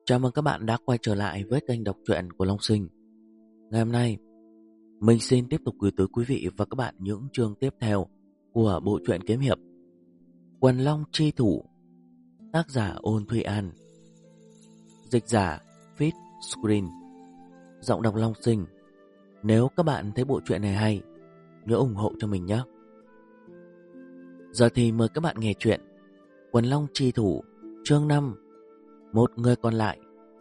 Chào mừng các bạn đã quay trở lại với kênh đọc truyện của Long Sinh. Ngày hôm nay, mình xin tiếp tục gửi tới quý vị và các bạn những chương tiếp theo của bộ truyện kiếm hiệp Quần Long Chi Thủ, tác giả Ôn Thụy An, dịch giả Fit Screen, giọng đọc Long Sinh. Nếu các bạn thấy bộ truyện này hay, nhớ ủng hộ cho mình nhé. Giờ thì mời các bạn nghe truyện Quần Long Chi Thủ, chương 5, Một người còn lại.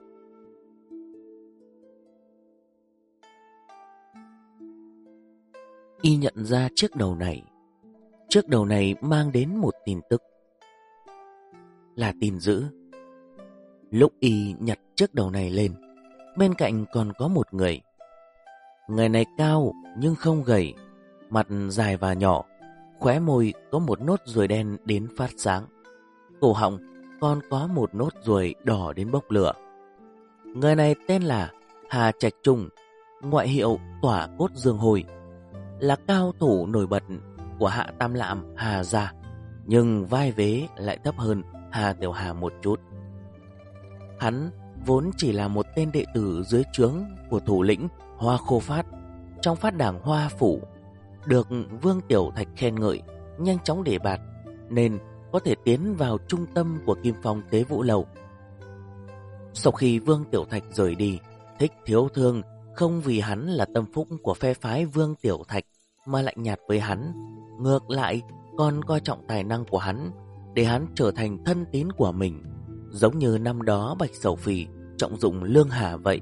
Y nhận ra chiếc đầu này mang đến một tin tức, là tin dữ. Lúc Y nhặt chiếc đầu này lên, bên cạnh còn có một người. Người này cao nhưng không gầy, mặt dài và nhỏ, khóe môi có một nốt ruồi đen đến phát sáng, cổ họng còn có một nốt ruồi đỏ đến bốc lửa. Người này tên là Hà Trạch Trung, ngoại hiệu Tỏa Cốt Dương Hồi, là cao thủ nổi bật của Hạ Tam Lạm Hà gia, nhưng vai vế lại thấp hơn Hà Tiểu Hà một chút. Hắn vốn chỉ là một tên đệ tử dưới trướng của thủ lĩnh Hoa Khô Phát trong Phát Đảng Hoa Phủ, được Vương Tiểu Thạch khen ngợi nhanh chóng đề bạt, nên có thể tiến vào trung tâm của Kim Phong Tế Vũ Lầu. Sau khi Vương Tiểu Thạch rời đi, Thích Thiếu Thương không vì hắn là tâm phúc của phe phái Vương Tiểu Thạch mà lạnh nhạt với hắn, ngược lại còn coi trọng tài năng của hắn, để hắn trở thành thân tín của mình, giống như năm đó Bạch Sầu Phì trọng dụng Lương Hà vậy.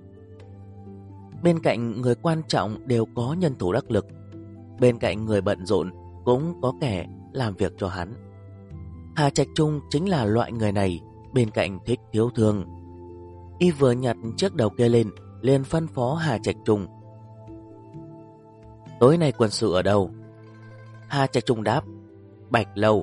Bên cạnh người quan trọng đều có nhân thủ đắc lực, bên cạnh người bận rộn cũng có kẻ làm việc cho hắn. Hà Trạch Trung chính là loại người này. Bên cạnh Thích Thiếu Thương, Y vừa nhặt chiếc đầu kia lên, liền phân phó Hà Trạch Trung: tối nay quân sự ở đâu? Hà Trạch Trung đáp: Bạch Lâu.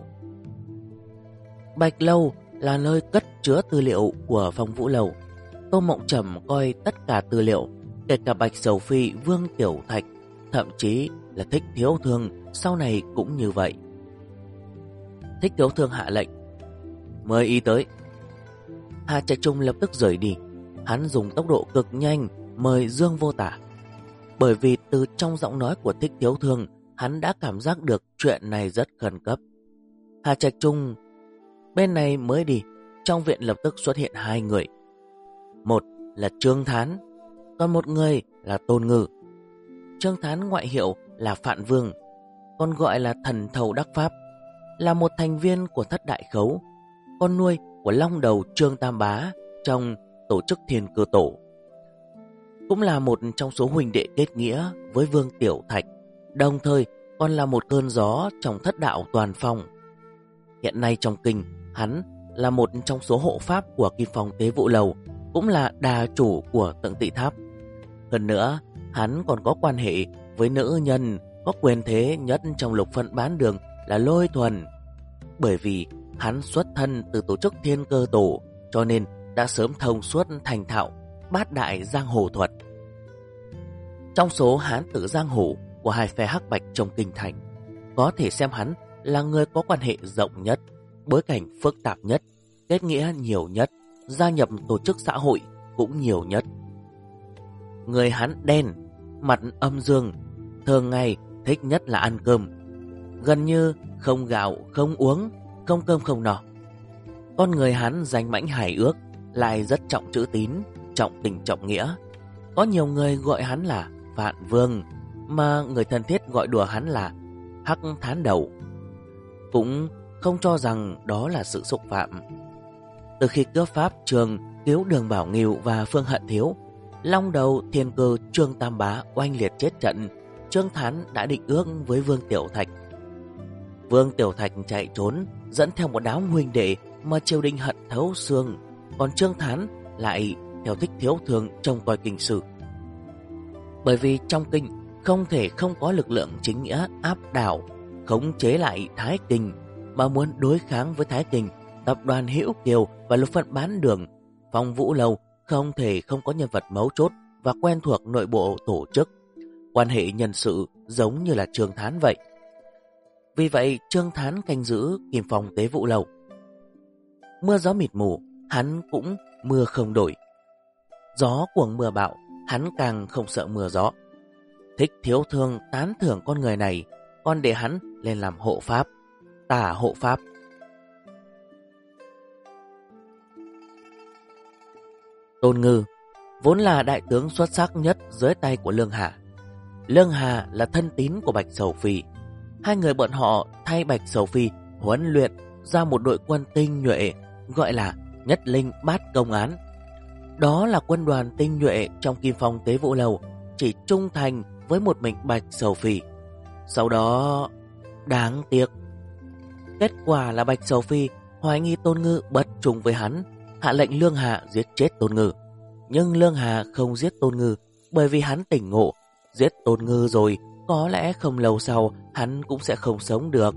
Bạch Lâu là nơi cất chứa tư liệu của Phong Vũ Lầu. Tô Mộng Trầm coi tất cả tư liệu, kể cả Bạch Sầu Phi, Vương Tiểu Thạch, thậm chí là Thích Thiếu Thương sau này cũng như vậy. Thích Thiếu Thương hạ lệnh: mời Y tới. Hà Trạch Trung lập tức rời đi. Hắn dùng tốc độ cực nhanh mời Dương Vô Tả, bởi vì từ trong giọng nói của Thích Thiếu Thương, hắn đã cảm giác được chuyện này rất khẩn cấp. Hà Trạch Trung bên này mới đi, trong viện lập tức xuất hiện hai người. Một là Trương Thán, còn một người là Tôn Ngư. Trương Thán ngoại hiệu là Phạn Vương, còn gọi là Thần Thầu Đắc Pháp, là một thành viên của Thất Đại Khấu, con nuôi của Long Đầu Trương Tam Bá trong tổ chức Thiên Cơ Tổ, cũng là một trong số huynh đệ kết nghĩa với Vương Tiểu Thạch, đồng thời còn là một cơn gió trong Thất Đạo Toàn Phong. Hiện nay trong kinh, hắn là một trong số hộ pháp của Kim Phong Tế Vũ Lầu, cũng là đà chủ của Tượng Tị Tháp. Hơn nữa, hắn còn có quan hệ với nữ nhân có quyền thế nhất trong lục phận bán đường là Lôi Thuần. Bởi vì hắn xuất thân từ tổ chức Thiên Cơ Tổ, cho nên đã sớm thông suốt thành thạo bát đại giang hồ thuật. Trong số hán tử giang hồ của hai phe hắc bạch trong kinh thành, có thể xem hắn là người có quan hệ rộng nhất, bối cảnh phức tạp nhất, kết nghĩa nhiều nhất, gia nhập tổ chức xã hội cũng nhiều nhất. Người hắn đen, mặt âm dương, thường ngày thích nhất là ăn cơm, gần như không gạo không uống, không cơm không no. Con người hắn danh mãnh hài ước, lại rất trọng chữ tín, trọng tình trọng nghĩa. Có nhiều người gọi hắn là Vạn Vương, mà người thân thiết gọi đùa hắn là Hắc Thán Đầu, cũng không cho rằng đó là sự xúc phạm. Từ khi cướp pháp trường cứu Đường Bảo Nghiêu và Phương Hận Thiếu, Long Đầu Thiên Cơ Trương Tam Bá oanh liệt chết trận, Trương Thán đã định ước với Vương Tiểu Thạch. Vương Tiểu Thạch chạy trốn, dẫn theo một đám huynh đệ mà triều đình hận thấu xương, còn Trương Thán lại theo Thích Thiếu Thương trông coi kinh sự. Bởi vì trong kinh không thể không có lực lượng chính nghĩa áp đảo, khống chế lại Thái Kinh, mà muốn đối kháng với Thái Kinh, tập đoàn Hữu Kiều và lục phận bán đường, Phong Vũ Lầu không thể không có nhân vật mấu chốt và quen thuộc nội bộ tổ chức, quan hệ nhân sự giống như là Trương Thán vậy. Vì vậy Trương Thán canh giữ Kim Phong Tế Vũ Lầu. Mưa gió mịt mù, hắn cũng mưa không đổi. Gió cuồng mưa bão, hắn càng không sợ mưa gió. Thích Thiếu Thương tán thưởng con người này, còn để hắn lên làm hộ pháp, tả hộ pháp. Tôn Ngư vốn là đại tướng xuất sắc nhất dưới tay của Lương Hà. Lương Hà là thân tín của Bạch Sầu Phi. Hai người bọn họ thay Bạch Sầu Phi huấn luyện ra một đội quân tinh nhuệ gọi là Nhất Linh Bát Công Án. Đó là quân đoàn tinh nhuệ trong Kim Phong Tế Vũ Lầu, chỉ trung thành với một mình Bạch Sầu Phi. Sau đó, đáng tiếc, kết quả là Bạch Sầu Phi hoài nghi Tôn Ngư bất trung với hắn, hạ lệnh Lương Hà giết chết Tôn Ngư. Nhưng Lương Hà không giết Tôn Ngư bởi vì hắn tỉnh ngộ, giết Tôn Ngư rồi có lẽ không lâu sau hắn cũng sẽ không sống được.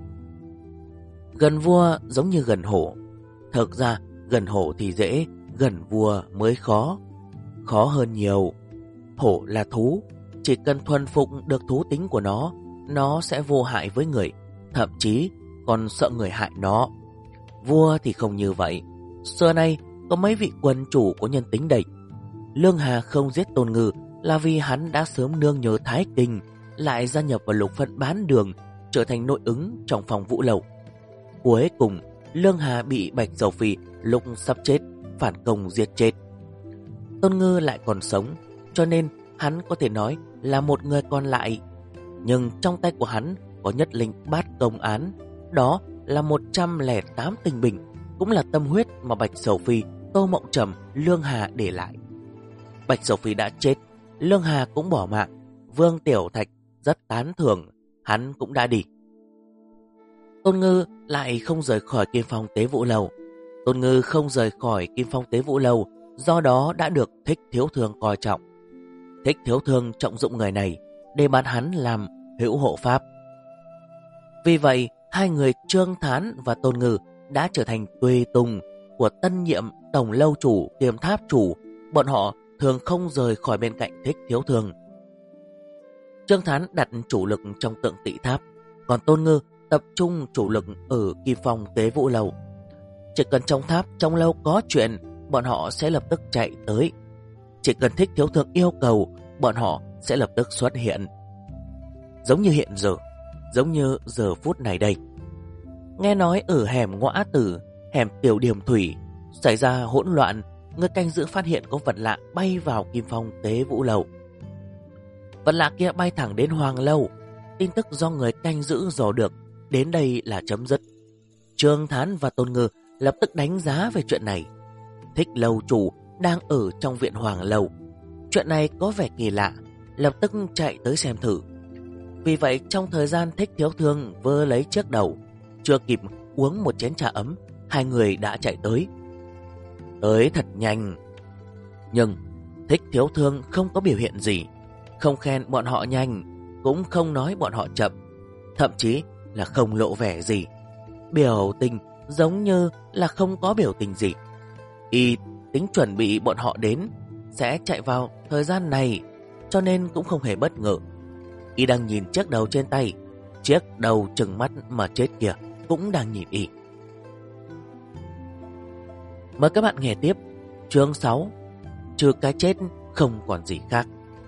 Gần vua giống như gần hổ. Thực ra gần hổ thì dễ, gần vua mới khó. Khó hơn nhiều. Hổ là thú, chỉ cần thuần phục được thú tính của nó sẽ vô hại với người, thậm chí còn sợ người hại nó. Vua thì không như vậy. Xưa nay có mấy vị quân chủ có nhân tính đẩy. Lương Hà không giết Tôn Ngư là vì hắn đã sớm nương nhớ Thái Kinh, lại gia nhập vào lục phận bán đường, trở thành nội ứng trong phòng Vũ Lầu. Cuối cùng, Lương Hà bị Bạch Sầu Phi lúc sắp chết phản công giết chết. Tôn Ngư lại còn sống, cho nên hắn có thể nói là một người còn lại. Nhưng trong tay của hắn có Nhất Linh Bát Công Án, đó là 108 tinh binh, cũng là tâm huyết mà Bạch Sầu Phi, Tô Mộng Trầm, Lương Hà để lại. Bạch Sầu Phi đã chết, Lương Hà cũng bỏ mạng. Vương Tiểu Thạch rất tán thưởng, hắn cũng đã đi. Tôn Ngư lại không rời khỏi Kim Phong Tế Vũ Lầu. Tôn Ngư không rời khỏi Kim Phong Tế Vũ Lầu, do đó đã được Thích Thiếu Thương coi trọng. Thích Thiếu Thương trọng dụng người này để bắt hắn làm hữu hộ pháp. Vì vậy, hai người Trương Thán và Tôn Ngư đã trở thành tùy tùng của tân nhiệm tổng lâu chủ kiêm tháp chủ. Bọn họ thường không rời khỏi bên cạnh Thích Thiếu Thương. Trương Thán đặt chủ lực trong Tượng Tỵ Tháp, còn Tôn Ngư tập trung chủ lực ở Kim Phong Tế Vũ Lầu. Chỉ cần trong tháp, trong lâu có chuyện, bọn họ sẽ lập tức chạy tới. Chỉ cần Thích Thiếu Thương yêu cầu, bọn họ sẽ lập tức xuất hiện. Giống như hiện giờ, giống như giờ phút này đây. Nghe nói ở hẻm Ngõa Tử, hẻm Tiểu Điềm Thủy xảy ra hỗn loạn, người canh giữ phát hiện có vật lạ bay vào Kim Phong Tế Vũ Lầu. Vật lạ kia bay thẳng đến Hoàng Lâu. Tin tức do người canh giữ dò được, đến đây là chấm dứt. Trương Thán và Tôn Ngư lập tức đánh giá về chuyện này. Thích lâu chủ đang ở trong viện Hoàng Lâu. Chuyện này có vẻ kỳ lạ, lập tức chạy tới xem thử. Vì vậy trong thời gian Thích Thiếu Thương vơ lấy chiếc đầu, chưa kịp uống một chén trà ấm, hai người đã chạy tới. Tới thật nhanh. Nhưng Thích Thiếu Thương không có biểu hiện gì, không khen bọn họ nhanh, cũng không nói bọn họ chậm, thậm chí là không lộ vẻ gì. Biểu tình giống như là không có biểu tình gì. Y tính chuẩn bị bọn họ đến sẽ chạy vào thời gian này, cho nên cũng không hề bất ngờ. Y đang nhìn chiếc đầu trên tay, chiếc đầu trừng mắt mà chết kìa cũng đang nhìn Y. Mời các bạn nghe tiếp chương 6, trừ cái chết không còn gì khác.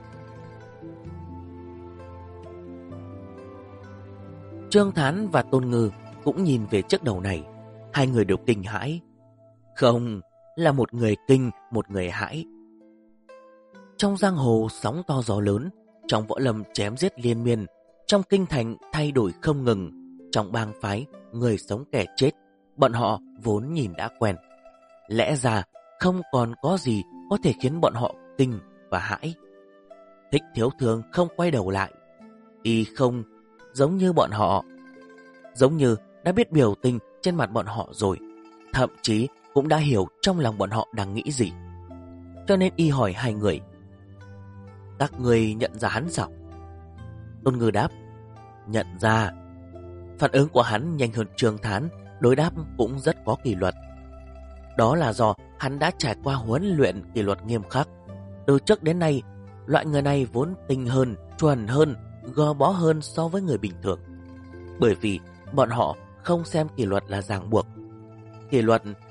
Trương Thán và Tôn Ngư cũng nhìn về chiếc đầu này. Hai người đều kinh hãi. Không, là một người kinh, một người hãi. Trong giang hồ sóng to gió lớn, trong võ lâm chém giết liên miên, trong kinh thành thay đổi không ngừng, trong bang phái người sống kẻ chết, bọn họ vốn nhìn đã quen. Lẽ ra không còn có gì có thể khiến bọn họ kinh và hãi. Thích Thiếu Thương không quay đầu lại. Y không giống như bọn họ, giống như đã biết biểu tình trên mặt bọn họ rồi, thậm chí cũng đã hiểu trong lòng bọn họ đang nghĩ gì. Cho nên Y hỏi hai người: các người nhận ra hắn sao? Tôn Ngư đáp: nhận ra. Phản ứng của hắn nhanh hơn Trương Thán, đối đáp cũng rất có kỷ luật. Đó là do hắn đã trải qua huấn luyện kỷ luật nghiêm khắc. Từ trước đến nay, loại người này vốn tinh hơn, chuẩn hơn, gò bó hơn so với người bình thường. Bởi vì bọn họ không xem kỷ luật là ràng buộc. Kỷ luật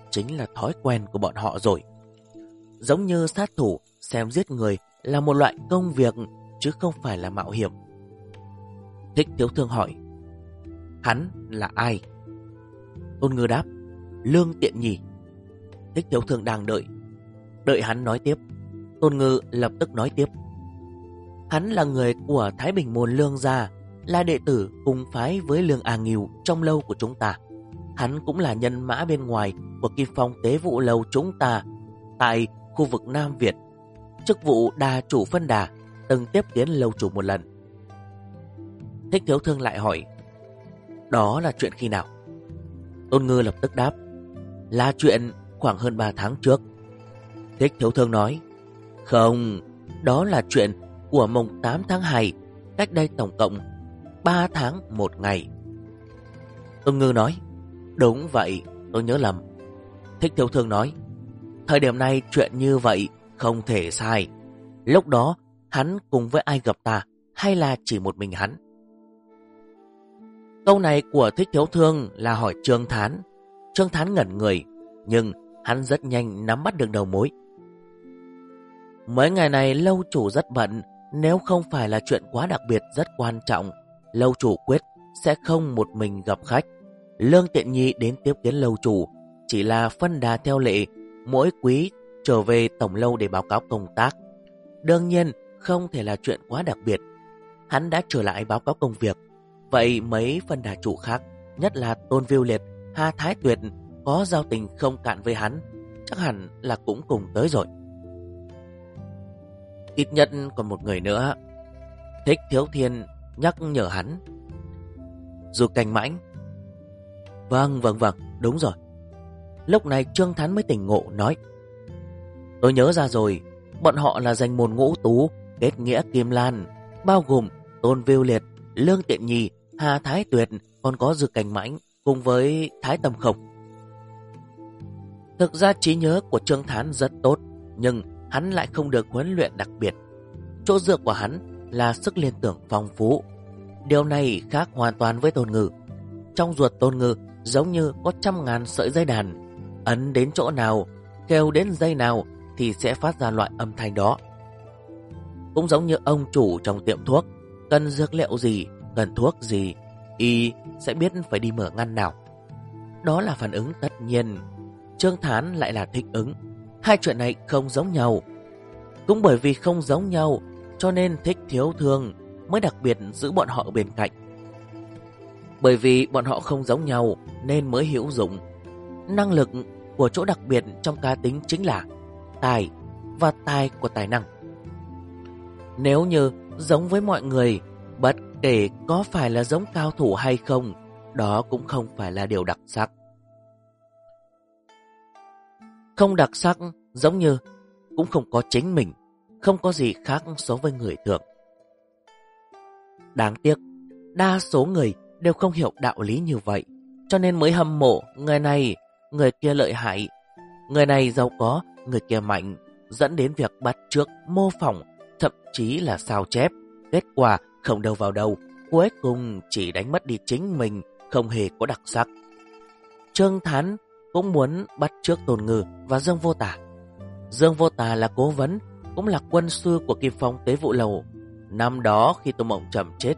chính là thói quen của bọn họ rồi. Giống như sát thủ xem giết người là một loại công việc chứ không phải là mạo hiểm. Thích Thiếu Thương hỏi, hắn là ai? Tôn Ngư đáp, Lương Tiện Nhì. Thích Thiếu Thương đang đợi hắn nói tiếp. Tôn Ngư lập tức nói tiếp, hắn là người của Thái Bình Môn Lương gia, là đệ tử cùng phái với Lương A Ngưu trong lâu của chúng ta. Hắn cũng là nhân mã bên ngoài của Kim Phong Tế Vụ lâu chúng ta tại khu vực Nam Việt. Chức vụ đà chủ phân đà, từng tiếp kiến lâu chủ một lần. Thích Thiếu Thương lại hỏi, đó là chuyện khi nào? Tôn Ngư lập tức đáp, là chuyện khoảng hơn 3 tháng trước. Thích Thiếu Thương nói, không, đó là chuyện của mùng 8 tháng 2, cách đây tổng cộng 3 tháng 1 ngày. Tôn Ngư nói, đúng vậy, tôi nhớ lầm. Thích Thiếu Thương nói, thời điểm này chuyện như vậy không thể sai. Lúc đó hắn cùng với ai gặp ta, hay là chỉ một mình hắn? Câu này của Thích Thiếu Thương là hỏi Trương Thán. Trương Thán ngẩn người, nhưng hắn rất nhanh nắm bắt được đầu mối. Mấy ngày này lâu chủ rất bận, nếu không phải là chuyện quá đặc biệt rất quan trọng, lâu chủ quyết sẽ không một mình gặp khách. Lương Tiện Nhi đến tiếp kiến lâu chủ chỉ là phân đà theo lệ, mỗi quý trở về tổng lâu để báo cáo công tác. Đương nhiên không thể là chuyện quá đặc biệt. Hắn đã trở lại báo cáo công việc. Vậy mấy phân đà chủ khác, nhất là Tôn Viu Liệt, Hà Thái Tuyệt, có giao tình không cạn với hắn, chắc hẳn là cũng cùng tới rồi. Ít nhất còn một người nữa. Thích Thiếu Thiên nhắc nhở hắn. Du Canh Mãnh. Vâng, đúng rồi. Lúc này Trương Thán mới tỉnh ngộ nói, tôi nhớ ra rồi, bọn họ là danh môn ngũ tú, kết nghĩa Kim Lan, bao gồm Tôn Viu Liệt, Lương Tiện Nhi, Hà Thái Tuyệt, còn có Du Canh Mãnh cùng với Thái Tâm Không. Thực ra trí nhớ của Trương Thán rất tốt, nhưng hắn lại không được huấn luyện đặc biệt. Chỗ dựa của hắn là sức liên tưởng phong phú. Điều này khác hoàn toàn với Tôn Ngư. Trong ruột Tôn Ngư giống như có 100.000 sợi dây đàn, ấn đến chỗ nào, kêu đến dây nào thì sẽ phát ra loại âm thanh đó. Cũng giống như ông chủ trong tiệm thuốc, cần dược liệu gì, cần thuốc gì, y sẽ biết phải đi mở ngăn nào. Đó là phản ứng tất nhiên. Trương Thán lại là thích ứng. Hai chuyện này không giống nhau. Cũng bởi vì không giống nhau cho nên Thích Thiếu Thương mới đặc biệt giữ bọn họ bên cạnh. Bởi vì bọn họ không giống nhau nên mới hữu dụng. Năng lực của chỗ đặc biệt trong cá tính chính là tài và tài của tài năng. Nếu như giống với mọi người, bất kể có phải là giống cao thủ hay không, đó cũng không phải là điều đặc sắc. Không đặc sắc giống như cũng không có chính mình, không có gì khác so với người thường. Đáng tiếc, đa số người đều không hiểu đạo lý như vậy, cho nên mới hâm mộ người này, người kia lợi hại, người này giàu có, người kia mạnh, dẫn đến việc bắt chước, mô phỏng, thậm chí là sao chép. Kết quả không đâu vào đâu, cuối cùng chỉ đánh mất đi chính mình, không hề có đặc sắc. Trương Thán cũng muốn bắt chước Tôn Ngư và Dương Vô Tả. Dương Vô Tả là cố vấn, cũng là quân sư của Kim Phong Tế Vụ Lầu. Năm đó khi Tô Mộng Trầm chết,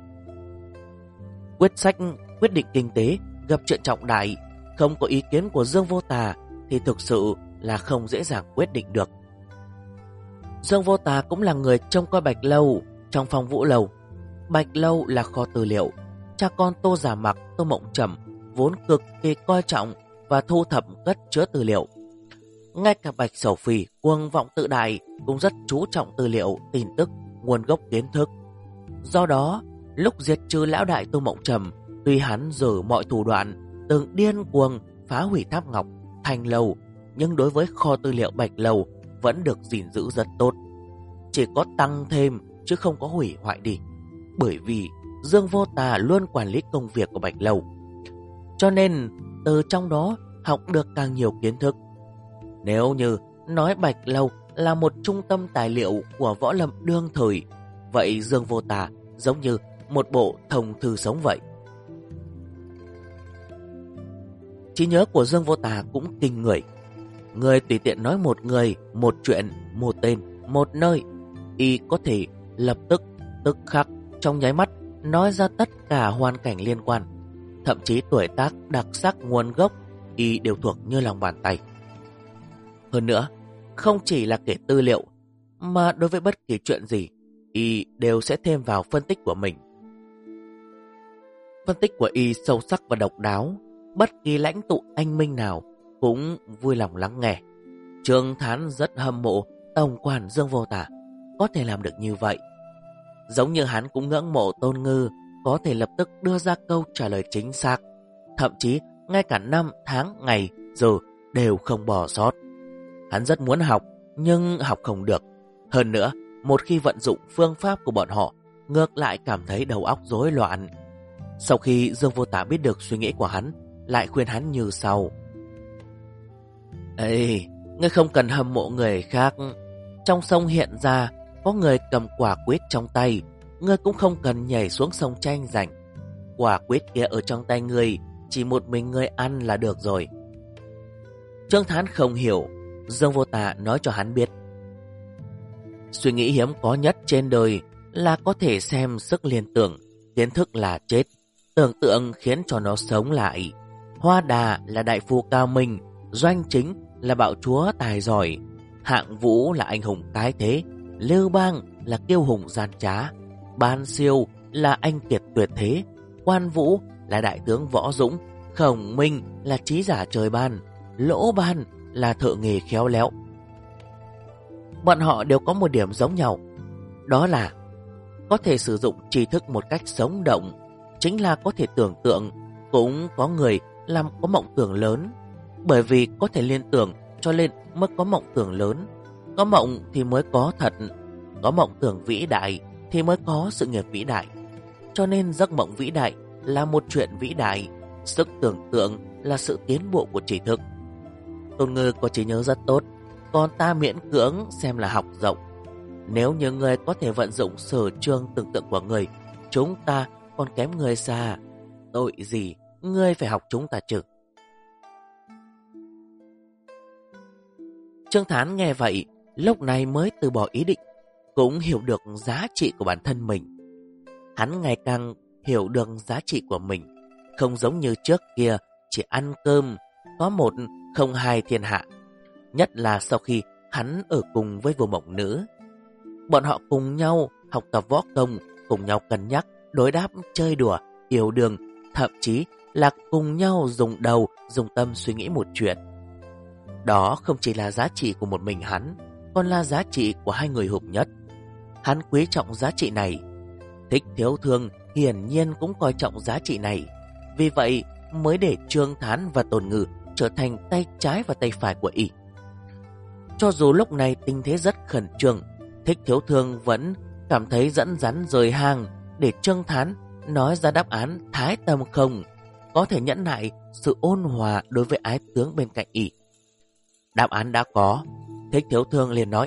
quyết định kinh tế gặp chuyện trọng đại, không có ý kiến của Dương Vô Tả thì thực sự là không dễ dàng quyết định được. Dương Vô Tả cũng là người trông coi Bạch Lâu trong Phong Vũ Lầu. Bạch Lâu là kho tư liệu, cha con Tô Giả Mặc, Tô Mộng Trầm vốn cực kỳ coi trọng và thu thập cất chứa tư liệu. Ngay cả Bạch Sầu Phi cuồng vọng tự đại cũng rất chú trọng tư liệu, tin tức, nguồn gốc kiến thức. Do đó, lúc diệt trừ lão đại Tô Mộng Trầm, tuy hắn dở mọi thủ đoạn, từng điên cuồng phá hủy Tháp Ngọc, Thành Lầu, nhưng đối với kho tư liệu Bạch Lâu vẫn được gìn giữ rất tốt. Chỉ có tăng thêm chứ không có hủy hoại đi. Bởi vì Dương Vô Tà luôn quản lý công việc của Bạch Lâu, cho nên từ trong đó học được càng nhiều kiến thức. Nếu như nói Bạch Lâu là một trung tâm tài liệu của võ lâm đương thời, vậy Dương Vô Tà giống như một bộ thông thư sống vậy. Trí nhớ của Dương Vô Tà cũng kinh người. Người tùy tiện nói một người, một chuyện, một tên, một nơi, y có thể lập tức, tức khắc, trong nháy mắt nói ra tất cả hoàn cảnh liên quan. Thậm chí tuổi tác, đặc sắc, nguồn gốc, y đều thuộc như lòng bàn tay. Hơn nữa, không chỉ là kể tư liệu, mà đối với bất kỳ chuyện gì, y đều sẽ thêm vào phân tích của mình. Phân tích của y sâu sắc và độc đáo, bất kỳ lãnh tụ anh minh nào cũng vui lòng lắng nghe. Trương Thán rất hâm mộ tổng quản Dương Vô Tả có thể làm được như vậy. Giống như hắn cũng ngưỡng mộ Tôn Ngư có thể lập tức đưa ra câu trả lời chính xác, thậm chí ngay cả năm, tháng, ngày, giờ đều không bỏ sót. Hắn rất muốn học, nhưng học không được. Hơn nữa, một khi vận dụng phương pháp của bọn họ, ngược lại cảm thấy đầu óc rối loạn. Sau khi Dương Vô Tả biết được suy nghĩ của hắn, lại khuyên hắn như sau. Ê, ngươi không cần hâm mộ người khác. Trong sông hiện ra, có người cầm quả quýt trong tay, ngươi cũng không cần nhảy xuống sông tranh giành. Quả quýt kia ở trong tay ngươi, chỉ một mình ngươi ăn là được rồi. Trương Thán không hiểu, Dương Vô Tả nói cho hắn biết. Suy nghĩ hiếm có nhất trên đời là có thể xem sức liên tưởng, kiến thức là chết, tưởng tượng khiến cho nó sống lại. Hoa Đà là đại phu cao minh, Doanh Chính là bạo chúa tài giỏi, Hạng Vũ là anh hùng cái thế, Lưu Bang là kiêu hùng gian trá, Ban Siêu là anh kiệt tuyệt thế, Quan Vũ là đại tướng võ dũng, Khổng Minh là trí giả trời ban, Lỗ Ban là thợ nghề khéo léo. Bọn họ đều có một điểm giống nhau, đó là có thể sử dụng tri thức một cách sống động, chính là có thể tưởng tượng. Cũng có người làm có mộng tưởng lớn, bởi vì có thể liên tưởng cho nên mới có mộng tưởng lớn. Có mộng thì mới có thật, có mộng tưởng vĩ đại thì mới có sự nghiệp vĩ đại. Cho nên giấc mộng vĩ đại là một chuyện vĩ đại, sức tưởng tượng là sự tiến bộ của trí thức. Tôn Ngư có trí nhớ rất tốt, còn ta miễn cưỡng xem là học rộng. Nếu như người có thể vận dụng sở trường tưởng tượng của người, chúng ta còn kém người xa. Tội gì ngươi phải học chúng ta chứ? Trương Thán nghe vậy, lúc này mới từ bỏ ý định, cũng hiểu được giá trị của bản thân mình. Hắn ngày càng hiểu được giá trị của mình, không giống như trước kia chỉ ăn cơm, có một không hai thiên hạ. Nhất là sau khi hắn ở cùng với Vô Mộng Nữ. Bọn họ cùng nhau học tập võ công, cùng nhau cân nhắc, đối đáp, chơi đùa, yêu đương, thậm chí là cùng nhau dùng đầu, dùng tâm suy nghĩ một chuyện. Đó không chỉ là giá trị của một mình hắn, còn là giá trị của hai người hợp nhất. Hắn quý trọng giá trị này. Thích Thiếu Thương hiển nhiên cũng coi trọng giá trị này. Vì vậy mới để Trương Thán và Tôn Ngư trở thành tay trái và tay phải của y. Cho dù lúc này tình thế rất khẩn trương, Thích Thiếu Thương vẫn cảm thấy dẫn dắn rời hàng để Trương Thán nói ra đáp án thái tâm không, có thể nhẫn nại sự ôn hòa đối với ái tướng bên cạnh y. Đáp án đã có, Thích Thiếu Thương liền nói.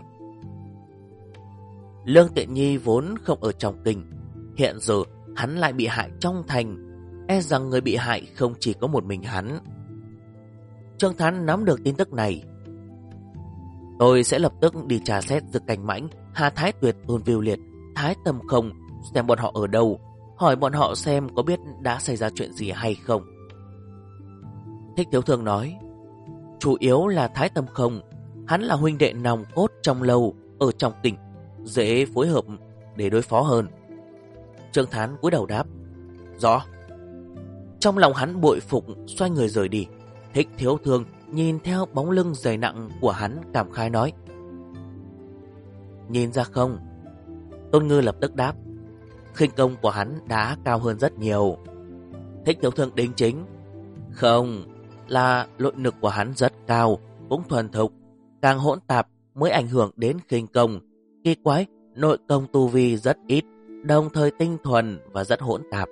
Lương Tiện Nhi vốn không ở trong kinh, hiện giờ hắn lại bị hại trong thành, e rằng người bị hại không chỉ có một mình hắn. Trương Thán nắm được tin tức này. Tôi sẽ lập tức đi tra xét Dực Cảnh Mãnh, Hà Thái Tuyệt, Tôn Viu Liệt, Thái Tâm Không, xem bọn họ ở đâu, hỏi bọn họ xem có biết đã xảy ra chuyện gì hay không. Thích Thiếu Thương nói, chủ yếu là Thái Tâm Không, hắn là huynh đệ nòng cốt trong lâu, ở trong tỉnh, dễ phối hợp để đối phó hơn. Trương Thán cúi đầu đáp, rõ. Trong lòng hắn bội phục, xoay người rời đi. Thích Thiếu Thương nhìn theo bóng lưng dày nặng của hắn, cảm khái nói, nhìn ra không? Tôn Ngư lập tức đáp, khinh công của hắn đã cao hơn rất nhiều. Thích Thiếu Thương đính chính, không, là nội lực của hắn rất cao, cũng thuần thục, càng hỗn tạp mới ảnh hưởng đến khinh công. Kỳ quái, nội công tu vi rất ít, đồng thời tinh thuần và rất hỗn tạp.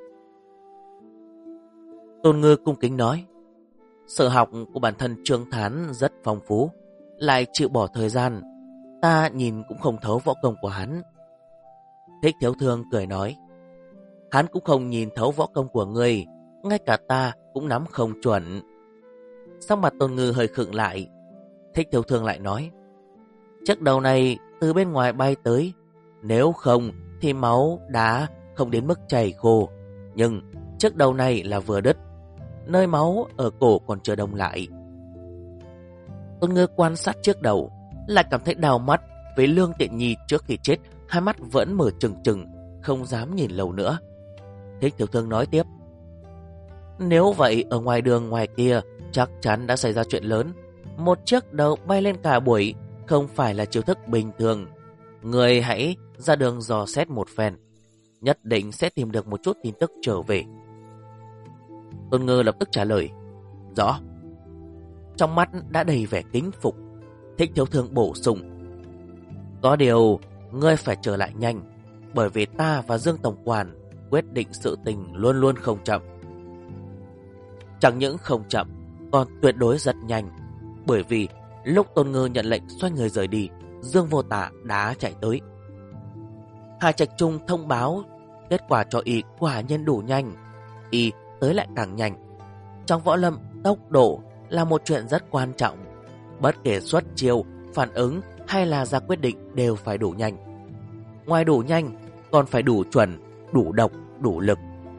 Tôn Ngư cung kính nói, sở học của bản thân Trương Thán rất phong phú, lại chịu bỏ thời gian, ta nhìn cũng không thấu võ công của hắn. Thích Thiếu Thương cười nói, hắn cũng không nhìn thấu võ công của ngươi, ngay cả ta cũng nắm không chuẩn. Sắc mặt Tôn Ngư hơi khựng lại. Thích Thiếu Thương lại nói, chiếc đầu này từ bên ngoài bay tới, nếu không thì máu đã không đến mức chảy khô. Nhưng chiếc đầu này là vừa đứt, nơi máu ở cổ còn chưa đông lại. Tôn Ngư quan sát chiếc đầu, lại cảm thấy đau mắt với Lương Tiện Nhi trước khi chết, hai mắt vẫn mở trừng trừng, không dám nhìn lâu nữa. Thích Tiểu Thương nói tiếp, nếu vậy ở ngoài đường ngoài kia chắc chắn đã xảy ra chuyện lớn. Một chiếc đầu bay lên cả buổi không phải là chiêu thức bình thường. Người hãy ra đường dò xét một phen, nhất định sẽ tìm được một chút tin tức trở về. Tôn Ngư lập tức trả lời, rõ. Trong mắt đã đầy vẻ kính phục. Thích Thiếu Thương bổ sung, có điều ngươi phải trở lại nhanh, bởi vì ta và Dương tổng quản quyết định sự tình luôn luôn không chậm. Chẳng những không chậm, còn tuyệt đối rất nhanh, bởi vì lúc Tôn Ngư nhận lệnh xoay người rời đi, Dương Vô Tả đã chạy tới. Hà Trạch Trung thông báo kết quả cho y quả nhân đủ nhanh, y tới lại càng nhanh. Trong võ lâm, tốc độ là một chuyện rất quan trọng. Bất kể xuất chiêu, phản ứng hay là ra quyết định đều phải đủ nhanh. Ngoài đủ nhanh, còn phải đủ chuẩn, đủ độc, đủ lực.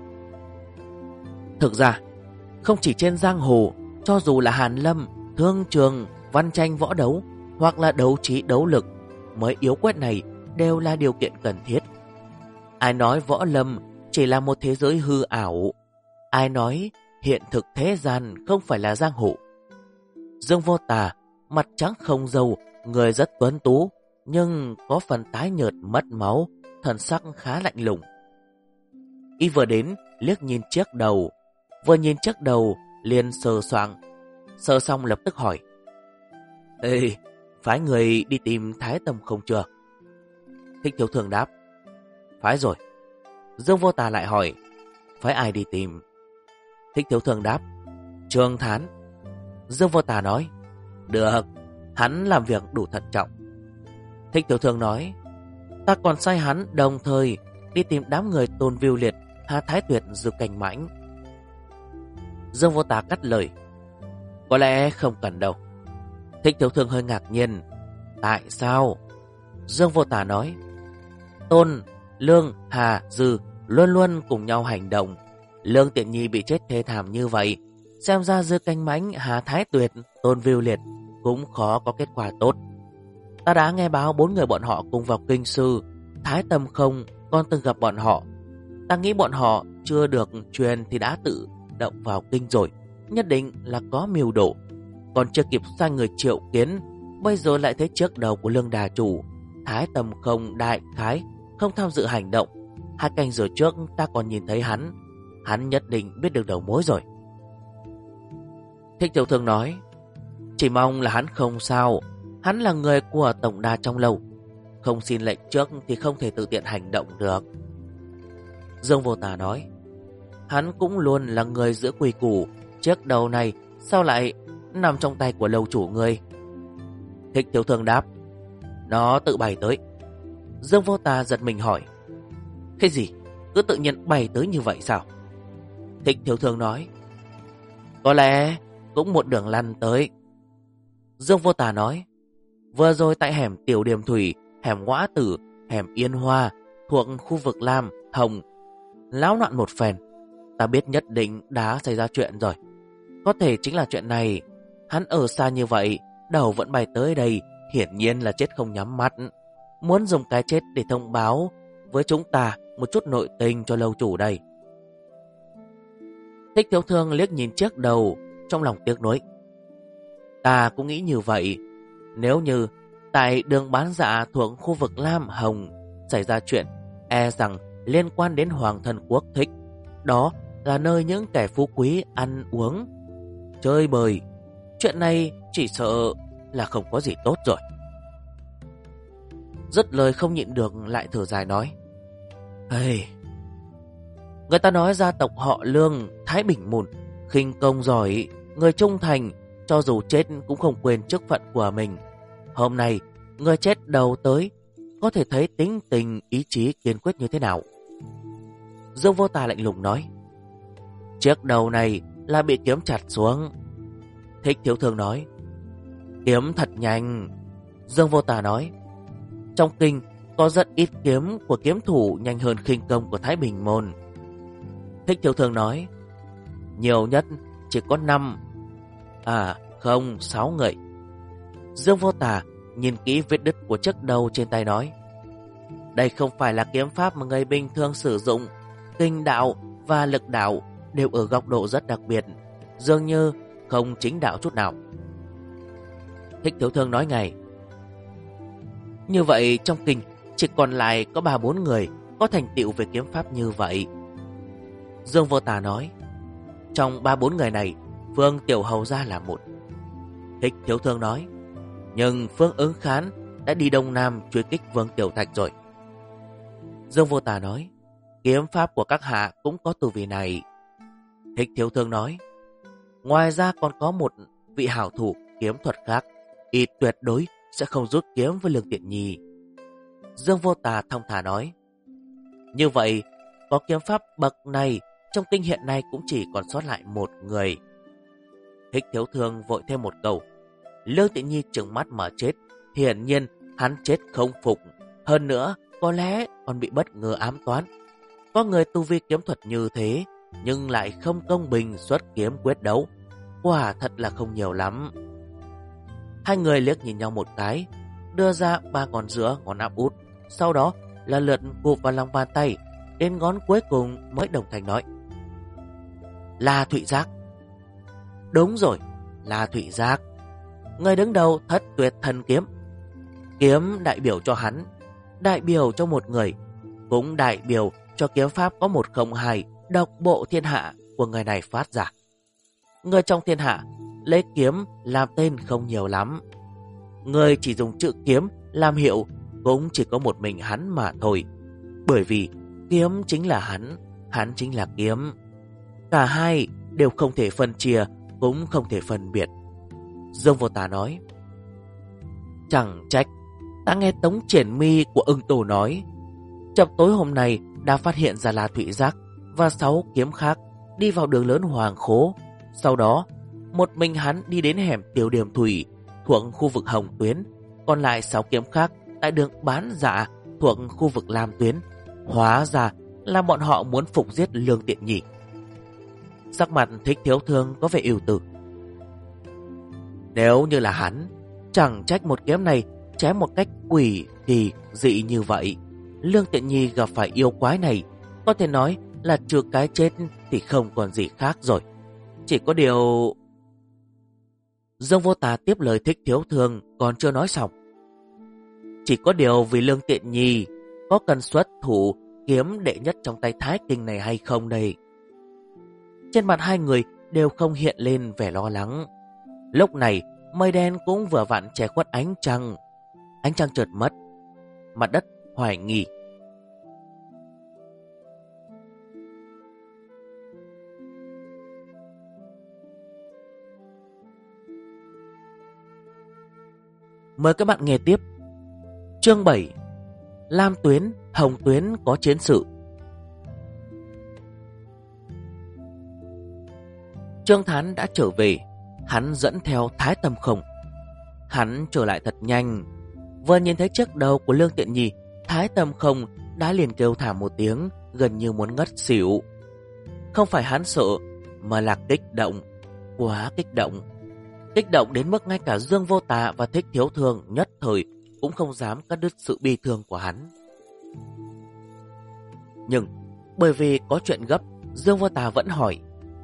Thực ra, không chỉ trên giang hồ, cho dù là hàn lâm, thương trường, văn tranh võ đấu, hoặc là đấu trí đấu lực, mới yếu quét này đều là điều kiện cần thiết. Ai nói võ lâm chỉ là một thế giới hư ảo? Ai nói hiện thực thế gian không phải là giang hồ? Dương Vô Tà, mặt trắng không râu, người rất tuấn tú, nhưng có phần tái nhợt mất máu, thần sắc khá lạnh lùng. Y vừa đến, liếc nhìn chiếc đầu, vừa nhìn chiếc đầu, liền sờ soạng. Sờ xong lập tức hỏi, ê, phái người đi tìm Thái Tông không chưa? Thích Thiếu Thương đáp, phái rồi. Dương Vô Tà lại hỏi, phái ai đi tìm? Thích Thiếu Thương đáp, Trương Thán. Dương Vô Tà nói, được, hắn làm việc đủ thận trọng. Thích Thiếu Thương nói, ta còn sai hắn đồng thời đi tìm đám người Tôn Viu Liệt, Hà Thái Tuyệt, Dư Cảnh Mãnh. Dương Vô Tà cắt lời, có lẽ không cần đâu. Thích Thiếu Thương hơi ngạc nhiên, tại sao? Dương Vô Tà nói, Tôn, Lương, Hà, Dư luôn luôn cùng nhau hành động. Lương Tiện Nhi bị chết thê thảm như vậy, xem ra Dư Cảnh Mãnh, Hà Thái Tuyệt, Tôn Viu Liệt cũng khó có kết quả tốt. Ta đã nghe báo 4 người bọn họ cùng vào kinh sư. Thái Tâm không còn từng gặp bọn họ. Ta nghĩ bọn họ chưa được truyền thì đã tự động vào kinh rồi, nhất định là có mưu đồ. Còn chưa kịp sai người triệu kiến, bây giờ lại thấy trước đầu của Lương Đà Chủ. Thái Tâm không đại khái không tham dự hành động. 2 canh giờ trước ta còn nhìn thấy hắn nhất định biết được đầu mối rồi. Thích Tiểu Thương nói, chỉ mong là hắn không sao. Hắn là người của tổng đà trong lâu, không xin lệnh trước thì không thể tự tiện hành động được. Dương Vô Tà nói, hắn cũng luôn là người giữ quy củ. Chiếc đầu này sao lại nằm trong tay của lâu chủ ngươi? Thích Thiếu Thương đáp, nó tự bay tới. Dương Vô Tà giật mình hỏi, cái gì? Cứ tự nhiên bay tới như vậy sao? Thích Thiếu Thương nói, có lẽ cũng một đường lăn tới. Dương Vô Tà nói, vừa rồi tại hẻm Tiểu Điềm Thủy, hẻm Ngõa Tử, hẻm Yên Hoa thuộc khu vực Lam, Hồng, láo loạn một phen. Ta biết nhất định đã xảy ra chuyện rồi. Có thể chính là chuyện này. Hắn ở xa như vậy, đầu vẫn bay tới đây, hiển nhiên là chết không nhắm mắt. Muốn dùng cái chết để thông báo với chúng ta một chút nội tình cho lâu chủ đây. Thích Thiếu Thương liếc nhìn chiếc đầu, trong lòng tiếc nuối. Ta cũng nghĩ như vậy. Nếu như tại đường bán dạ thuộc khu vực Lam Hồng xảy ra chuyện, e rằng liên quan đến Hoàng Thân Quốc Thích. Đó là nơi những kẻ phú quý ăn uống, chơi bời. Chuyện này chỉ sợ là không có gì tốt rồi. Dứt lời không nhịn được lại thở dài nói, hey, người ta nói gia tộc họ Lương, Thái Bình Môn, khinh công giỏi, người trung thành, cho dù chết cũng không quên chức phận của mình. Hôm nay người chết đầu tới, có thể thấy tính tình ý chí kiên quyết như thế nào. Dương Vô Tà lạnh lùng nói, chiếc đầu này là bị kiếm chặt xuống. Thích Thiếu Thương nói, Kiếm thật nhanh. Dương Vô Tà nói. Trong kinh có rất ít kiếm của kiếm thủ nhanh hơn khinh công của Thái Bình Môn. Thích Thiếu Thương nói. Nhiều nhất chỉ có 5. À không, 6 người. Dương Vô Tà nhìn kỹ vết đứt của chiếc đầu trên tay nói. Đây không phải là kiếm pháp mà người bình thường sử dụng. Kinh đạo và lực đạo đều ở góc độ rất đặc biệt, dường như không chính đạo chút nào. Thích Thiếu Thương nói ngay. Như vậy trong kinh chỉ còn lại có 3-4 người có thành tựu về kiếm pháp như vậy. Dương Vô Tà nói. Trong 3-4 người này, Phương Tiểu Hầu gia là một. Thích Thiếu Thương nói. Nhưng Phương Ứng Khán đã đi Đông Nam truy kích Vương Tiểu Thạch rồi. Dương Vô Tà nói. Kiếm pháp của các hạ cũng có tu vi này. Thích Thiếu Thương nói. Ngoài ra còn có một vị hảo thủ kiếm thuật khác, y tuyệt đối sẽ không rút kiếm với Lương Tiện Nhi. Dương Vô Tà thong thả nói. Như vậy, có kiếm pháp bậc này, trong kinh hiện nay cũng chỉ còn sót lại một người. Thích Thiếu Thương vội thêm một câu. Lương Tiện Nhi trừng mắt mà chết, hiển nhiên hắn chết không phục. Hơn nữa, có lẽ còn bị bất ngờ ám toán. Có người tu vi kiếm thuật như thế, nhưng lại không công bình xuất kiếm quyết đấu. Quả thật là không nhiều lắm. Hai người liếc nhìn nhau một cái, đưa ra 3 ngón giữa, ngón áp út, sau đó là lượt cụp vào lòng bàn tay, đến ngón cuối cùng mới đồng thanh nói. La Thụy Giác. Đúng rồi, La Thụy Giác. Người đứng đầu Thất Tuyệt Thần Kiếm. Kiếm đại biểu cho hắn, đại biểu cho một người, cũng đại biểu cho kiếm pháp có 102 độc bộ thiên hạ của người này phát ra. Người trong thiên hạ lấy kiếm làm tên không nhiều lắm. Người chỉ dùng chữ kiếm làm hiệu cũng chỉ có một mình hắn mà thôi. Bởi vì kiếm chính là hắn chính là kiếm. Cả hai đều không thể phân chia, cũng không thể phân biệt. Dương Vô Tà nói. Chẳng trách ta nghe Tống Triển Mi của Ưng Tổ nói, chập tối hôm nay đã phát hiện ra La Thụy Giác và 6 kiếm khác đi vào đường lớn Hoàng Khố. Sau đó, một mình hắn đi đến hẻm Tiểu Điểm Thủy thuộc khu vực Hồng Tuyến, còn lại 6 kiếm khác tại đường Bán Dạ thuộc khu vực Lam Tuyến. Hóa ra là bọn họ muốn phục giết Lương Tiện Nhi. Sắc mặt Thích Thiếu Thương có vẻ ưu tư. Nếu như là hắn, chẳng trách một kiếm này chém một cách quỷ kỳ dị như vậy. Lương Tiện Nhi gặp phải yêu quái này, có thể nói là trừ cái chết thì không còn gì khác rồi. Chỉ có điều... Dương Vô Tà tiếp lời Thích Thiếu Thương còn chưa nói xong. Chỉ có điều vì Lương Tiện Nhi có cần xuất thủ kiếm đệ nhất trong tay Thái Kinh này hay không đây? Trên mặt hai người đều không hiện lên vẻ lo lắng. Lúc này mây đen cũng vừa vặn che khuất ánh trăng. Ánh trăng chợt mất, mặt đất hoài nghi. Mời các bạn nghe tiếp. Chương 7. Lam Tuyến, Hồng Tuyến có chiến sự. Trương Thán đã trở về, hắn dẫn theo Thái Tâm Không. Hắn trở lại thật nhanh. Vừa nhìn thấy chiếc đầu của Lương Tiện Nhi, Thái Tâm Không đã liền kêu thảm một tiếng, gần như muốn ngất xỉu. Không phải hắn sợ, mà là kích động. Quá kích động. Kích động đến mức ngay cả Dương Vô Tà và Thích Thiếu Thương nhất thời cũng không dám cắt đứt sự bi thương của hắn. Nhưng bởi vì có chuyện gấp, Dương Vô Tà vẫn hỏi.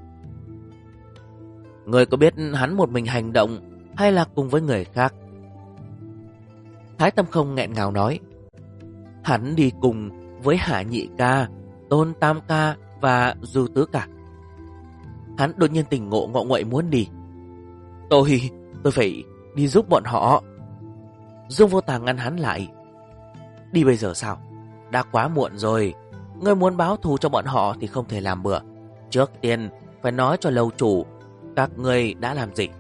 Người có biết hắn một mình hành động hay là cùng với người khác? Thái Tâm Không nghẹn ngào nói. Hắn đi cùng với Hạ Nhị Ca, Tôn Tam Ca và Dư Tứ Ca. Hắn đột nhiên tỉnh ngộ, ngọ nguậy muốn đi. Tôi phải đi giúp bọn họ. Dương Vô Tà ngăn hắn lại. Đi bây giờ sao? Đã quá muộn rồi. Ngươi muốn báo thù cho bọn họ thì không thể làm bừa. Trước tiên phải nói cho lâu chủ các ngươi đã làm gì.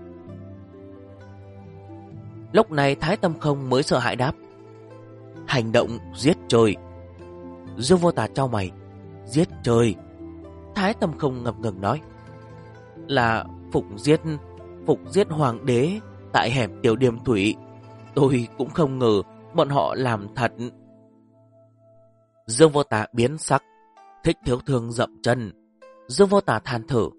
Lúc này Thái Tâm Không mới sợ hãi đáp. Hành động giết trời. Dương Vô Tà chau mày. Giết trời? Thái Tâm Không ngập ngừng nói. Là phục giết hoàng đế tại hẻm Tiểu Điềm Thủy. Tôi cũng không ngờ bọn họ làm thật. Dương Vô Tà biến sắc, Thích Thiếu Thương dậm chân. Dương Vô Tà than thở.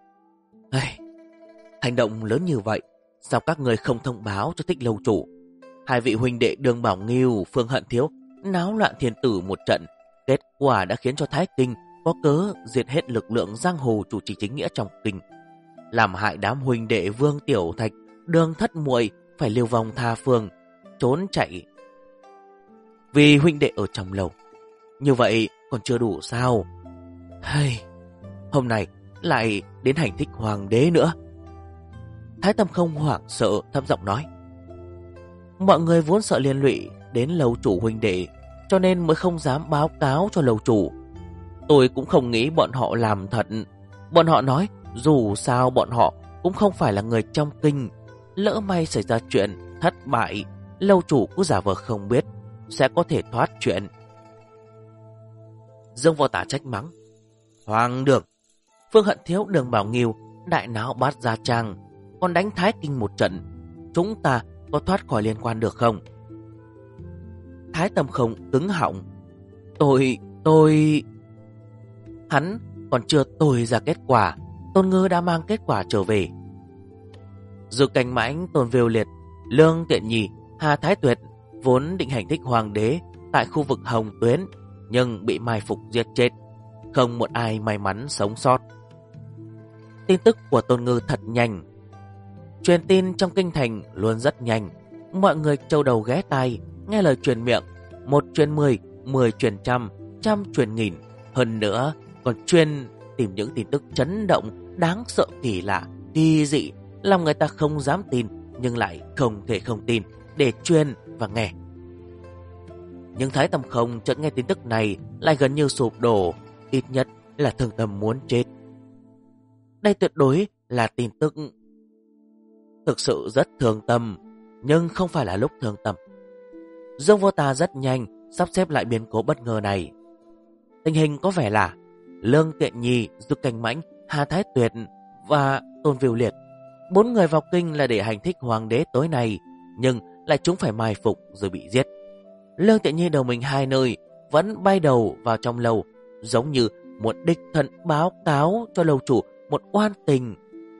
Hành động lớn như vậy, sao các người không thông báo cho Thích lâu chủ? Hai vị huynh đệ Đường Bảo Nghiêu, Phương Hận Thiếu náo loạn thiên tử một trận, kết quả đã khiến cho Thái Kinh có cớ diệt hết lực lượng giang hồ chủ trì chính nghĩa trong kinh, làm hại đám huynh đệ Vương Tiểu Thạch, Đường Thất Muội phải lưu vong tha phương, trốn chạy vì huynh đệ ở trong lầu. Như vậy còn chưa đủ sao? Hôm nay lại đến hành thích hoàng đế nữa. Thái Tâm Không hoảng sợ thấp giọng nói. Mọi người vốn sợ liên lụy đến lầu chủ huynh đệ, cho nên mới không dám báo cáo cho lầu chủ. Tôi cũng không nghĩ bọn họ làm thật. Bọn họ nói dù sao bọn họ cũng không phải là người trong kinh, lỡ may xảy ra chuyện thất bại, lầu chủ cứ giả vờ không biết, sẽ có thể thoát chuyện. Dương Vô Tả trách mắng. Hoàng được, Phương Hận Thiếu, Đường Bảo Nghiêu đại náo Bát Gia Trang, còn đánh Thái Kinh một trận, chúng ta có thoát khỏi liên quan được không? Thái Tâm Không cứng họng. Tôi... Hắn còn chưa tôi ra kết quả, Tôn Ngư đã mang kết quả trở về. Dư Cảnh Mãnh, Tôn Viêu Liệt, Lương Tiện Nhì, Hà Thái Tuyệt vốn định hành thích hoàng đế tại khu vực Hồng Tuyến, nhưng bị mai phục giết chết, không một ai may mắn sống sót. Tin tức của Tôn Ngư thật nhanh, truyền tin trong kinh thành luôn rất nhanh. Mọi người châu đầu ghé tai, nghe lời truyền miệng, một truyền 10, 10 truyền trăm, trăm truyền nghìn. Hơn nữa còn chuyên tìm những tin tức chấn động, đáng sợ, kỳ lạ, kỳ dị, làm người ta không dám tin nhưng lại không thể không tin để truyền và nghe. Nhưng Thái Tâm Không chợt nghe tin tức này lại gần như sụp đổ, ít nhất là thương tâm muốn chết. Đây tuyệt đối là tin tức thực sự rất thương tâm, nhưng không phải là lúc thương tâm. Dương Vô Tà rất nhanh sắp xếp lại biến cố bất ngờ này. Tình hình có vẻ là Lương Tiện Nhi, Dư Cảnh Mãnh, Hà Thái Tuyệt và Tôn Viêu Liệt, 4 người vào kinh là để hành thích hoàng đế tối nay, nhưng lại chúng phải mai phục rồi bị giết. Lương Tiện Nhi đầu mình hai nơi, vẫn bay đầu vào trong lầu, giống như một đích thân báo cáo cho lầu chủ một oan tình.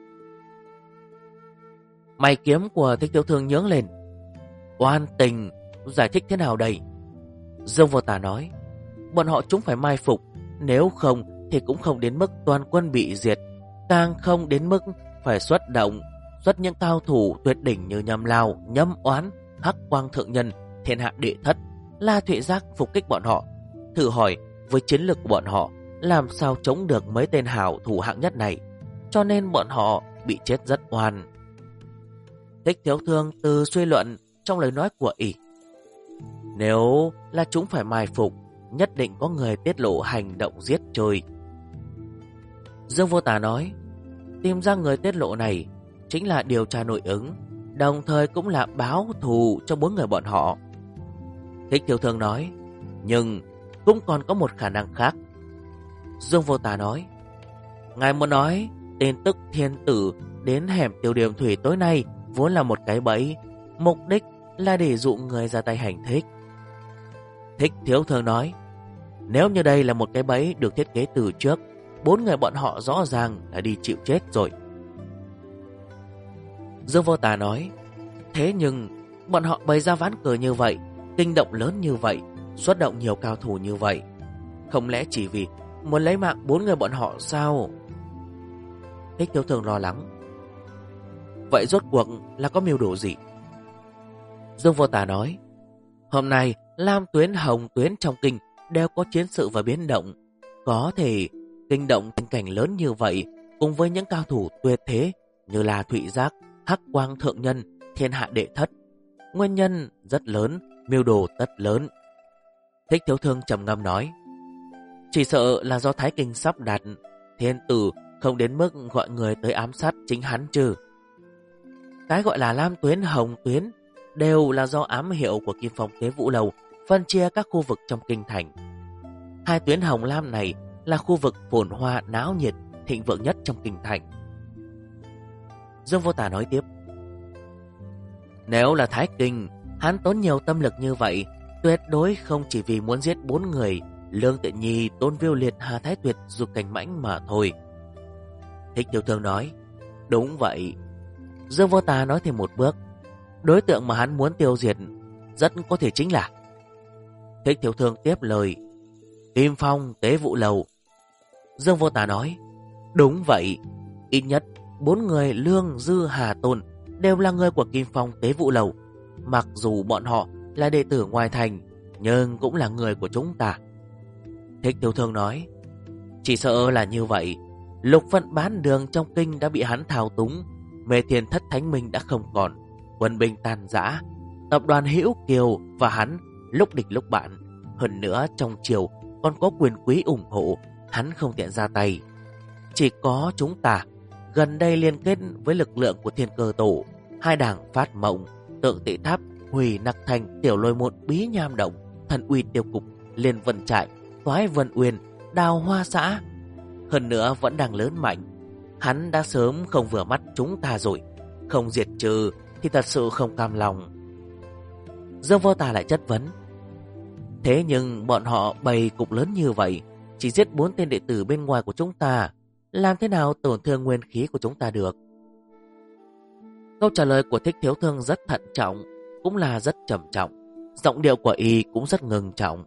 Mày kiếm của Thích Thiếu Thương nhướng lên. Oan tình, giải thích thế nào đây? Dương Vô Tà nói, bọn họ chúng phải mai phục, nếu không thì cũng không đến mức toàn quân bị diệt, càng không đến mức phải xuất những cao thủ tuyệt đỉnh như Nhâm Lao, Nhâm Oán, Hắc Quang Thượng Nhân, Thiên Hạ Đệ Thất, La Thụy Giác phục kích bọn họ. Thử hỏi với chiến lược của bọn họ, làm sao chống được mấy tên hảo thủ hạng nhất này? Cho nên bọn họ bị chết rất oan. Thích Thiếu Thương từ suy luận trong lời nói của ỷ. Nếu là chúng phải mai phục, nhất định có người tiết lộ hành động giết chơi. Dương Vô Tà nói, tìm ra người tiết lộ này chính là điều tra nội ứng, đồng thời cũng là báo thù cho 4 người bọn họ. Thích Thiếu Thương nói, nhưng cũng còn có một khả năng khác. Dương Vô Tà nói, ngài muốn nói tin tức thiên tử đến hẻm Tiểu Điềm Thủy tối nay vốn là một cái bẫy, mục đích là để dụ người ra tay hành thích. Thích Thiếu Thương nói, nếu như đây là một cái bẫy được thiết kế từ trước, 4 người bọn họ rõ ràng là đi chịu chết rồi. Dương Vô Tà nói, thế nhưng bọn họ bày ra ván cờ như vậy, kinh động lớn như vậy, xuất động nhiều cao thủ như vậy, không lẽ chỉ vì muốn lấy mạng 4 người bọn họ sao? Thích Thiếu Thương lo lắng. Vậy rốt cuộc là có mưu đồ gì? Dương Vô Tà nói, hôm nay Lam Tuyến, Hồng Tuyến trong kinh đều có chiến sự và biến động, có thể kinh động tình cảnh lớn như vậy cùng với những cao thủ tuyệt thế như là Thụy Giác, Hắc Quang Thượng Nhân, Thiên Hạ Đệ Thất. Nguyên nhân rất lớn, mưu đồ tất lớn. Thích Thiếu Thương trầm ngâm nói, chỉ sợ là do Thái Kinh sắp đặt, thiên tử không đến mức gọi người tới ám sát chính hắn chứ. Cái gọi là Lam Tuyến, Hồng Tuyến đều là do ám hiệu của Kim Phong Tế Vũ Lầu phân chia các khu vực trong kinh thành. 2 tuyến hồng lam này là khu vực phồn hoa náo nhiệt, thịnh vượng nhất trong kinh thành. Dương Vô Tà nói tiếp, Nếu là Thái Kinh, hắn tốn nhiều tâm lực như vậy, tuyệt đối không chỉ vì muốn giết 4 người Lương Tự Nhi, Tôn Viu Liệt, Hà Thái Tuyệt, Dục Cảnh Mãnh mà thôi. Thích Thiếu Thương nói, đúng vậy. Dương Vô Tà nói thêm một bước, đối tượng mà hắn muốn tiêu diệt rất có thể chính là. Thích Thiếu Thương tiếp lời, Kim Phong Tế Vụ Lầu. Dương Vô Tà nói, đúng vậy, ít nhất 4 người Lương, Dư, Hà, Tôn đều là người của Kim Phong Tế Vụ Lầu. Mặc dù bọn họ là đệ tử ngoài thành, nhưng cũng là người của chúng ta. Thích Thiếu Thương nói, chỉ sợ là như vậy, lục phận bán đường trong kinh đã bị hắn thao túng, Mê Thiên Thất Thánh Minh đã không còn, quân binh tàn rã, tập đoàn Hữu Kiều và hắn lúc địch lúc bạn. Hơn nữa trong triều còn có quyền quý ủng hộ, hắn không tiện ra tay. Chỉ có chúng ta gần đây liên kết với lực lượng của Thiên Cơ Tổ, hai đảng Phát Mộng, Tượng Tị Tháp, Hủy Nặc Thành, Tiểu Lôi Môn, Bí Nham Động, Thần Uy Tiêu Cục, Liên Vân Trại, Toái Vân Uyên, Đào Hoa Xã. Hơn nữa vẫn đang lớn mạnh. Hắn đã sớm không vừa mắt chúng ta rồi, không diệt trừ thì thật sự không cam lòng. Dương Vô Tà lại chất vấn, thế nhưng bọn họ bày cục lớn như vậy, chỉ giết 4 tên đệ tử bên ngoài của chúng ta, làm thế nào tổn thương nguyên khí của chúng ta được? Câu trả lời của Thích Thiếu Thương rất thận trọng, cũng là rất trầm trọng. Giọng điệu của y cũng rất ngưng trọng.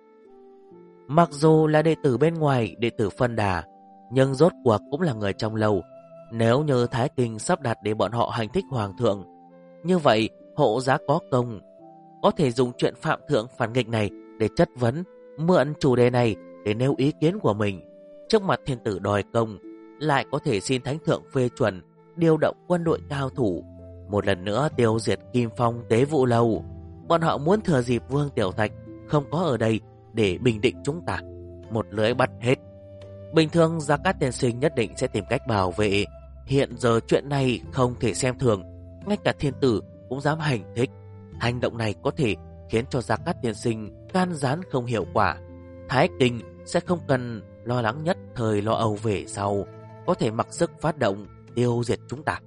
Mặc dù là đệ tử bên ngoài, đệ tử phân đà, nhưng rốt cuộc cũng là người trong lầu. Nếu như Thái Kinh sắp đặt để bọn họ hành thích hoàng thượng, như vậy hộ giá có công, có thể dùng chuyện phạm thượng phản nghịch này để chất vấn, mượn chủ đề này để nêu ý kiến của mình. Trước mặt thiên tử đòi công, lại có thể xin thánh thượng phê chuẩn, điều động quân đội cao thủ, một lần nữa tiêu diệt Kim Phong Tế Vụ Lầu. Bọn họ muốn thừa dịp Vương Tiểu Thạch không có ở đây để bình định chúng ta, một lưới bắt hết. Bình thường Gia Cát Tiên Sinh nhất định sẽ tìm cách bảo vệ. Hiện giờ chuyện này không thể xem thường, ngay cả thiên tử cũng dám hành thích. Hành động này có thể khiến cho Gia Cát Tiên Sinh can gián không hiệu quả. Thái Kinh sẽ không cần lo lắng nhất thời lo âu về sau, có thể mặc sức phát động tiêu diệt chúng ta.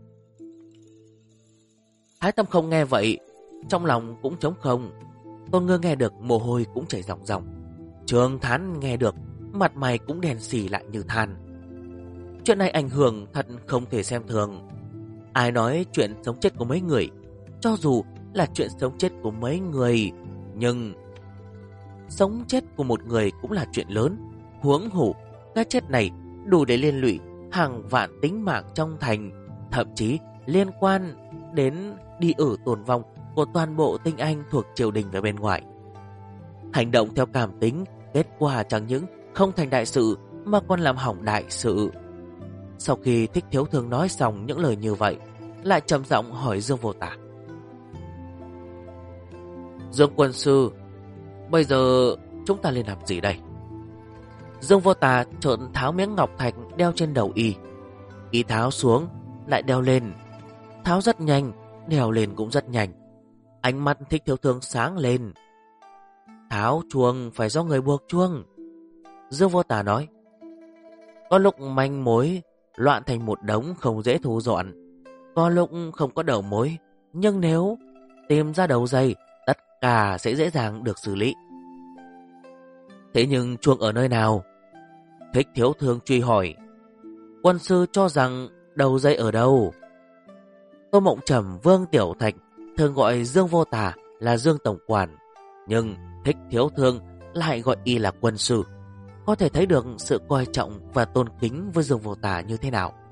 Thái Tâm không nghe vậy, trong lòng cũng trống không. Tôn Ngư nghe được mồ hôi cũng chảy ròng ròng. Trường Thán nghe được, mặt mày cũng đèn xì lại như than. Chuyện này ảnh hưởng thật không thể xem thường. Ai nói chuyện sống chết của mấy người, cho dù là chuyện sống chết của mấy người, nhưng sống chết của một người cũng là chuyện lớn. Huống hồ cái chết này đủ để liên lụy hàng vạn tính mạng trong thành, thậm chí liên quan đến đi ở tồn vong của toàn bộ tinh anh thuộc triều đình và bên ngoài. Hành động theo cảm tính, kết quả chẳng những không thành đại sự mà còn làm hỏng đại sự. Sau khi Thích Thiếu Thương nói xong những lời như vậy, lại trầm giọng hỏi Dương Vô Tà, Dương quân sư, bây giờ chúng ta nên làm gì đây? Dương Vô Tà chợt tháo miếng ngọc thạch đeo trên đầu y tháo xuống lại đeo lên, tháo rất nhanh, đeo lên cũng rất nhanh. Ánh mắt Thích Thiếu Thương sáng lên. Tháo chuông phải do người buộc chuông. Dương Vô Tà nói, có lúc manh mối loạn thành một đống không dễ thu dọn, có lúc không có đầu mối, nhưng nếu tìm ra đầu dây, tất cả sẽ dễ dàng được xử lý. Thế nhưng chuông ở nơi nào? Thích Thiếu Thương truy hỏi. Quân sư cho rằng đầu dây ở đâu? Tô Mộng Trầm, Vương Tiểu Thạch thường gọi Dương Vô Tà là Dương Tổng Quản, nhưng Thích Thiếu Thương lại gọi y là quân sư. Có thể thấy được sự coi trọng và tôn kính với Dương Vô Tà như thế nào.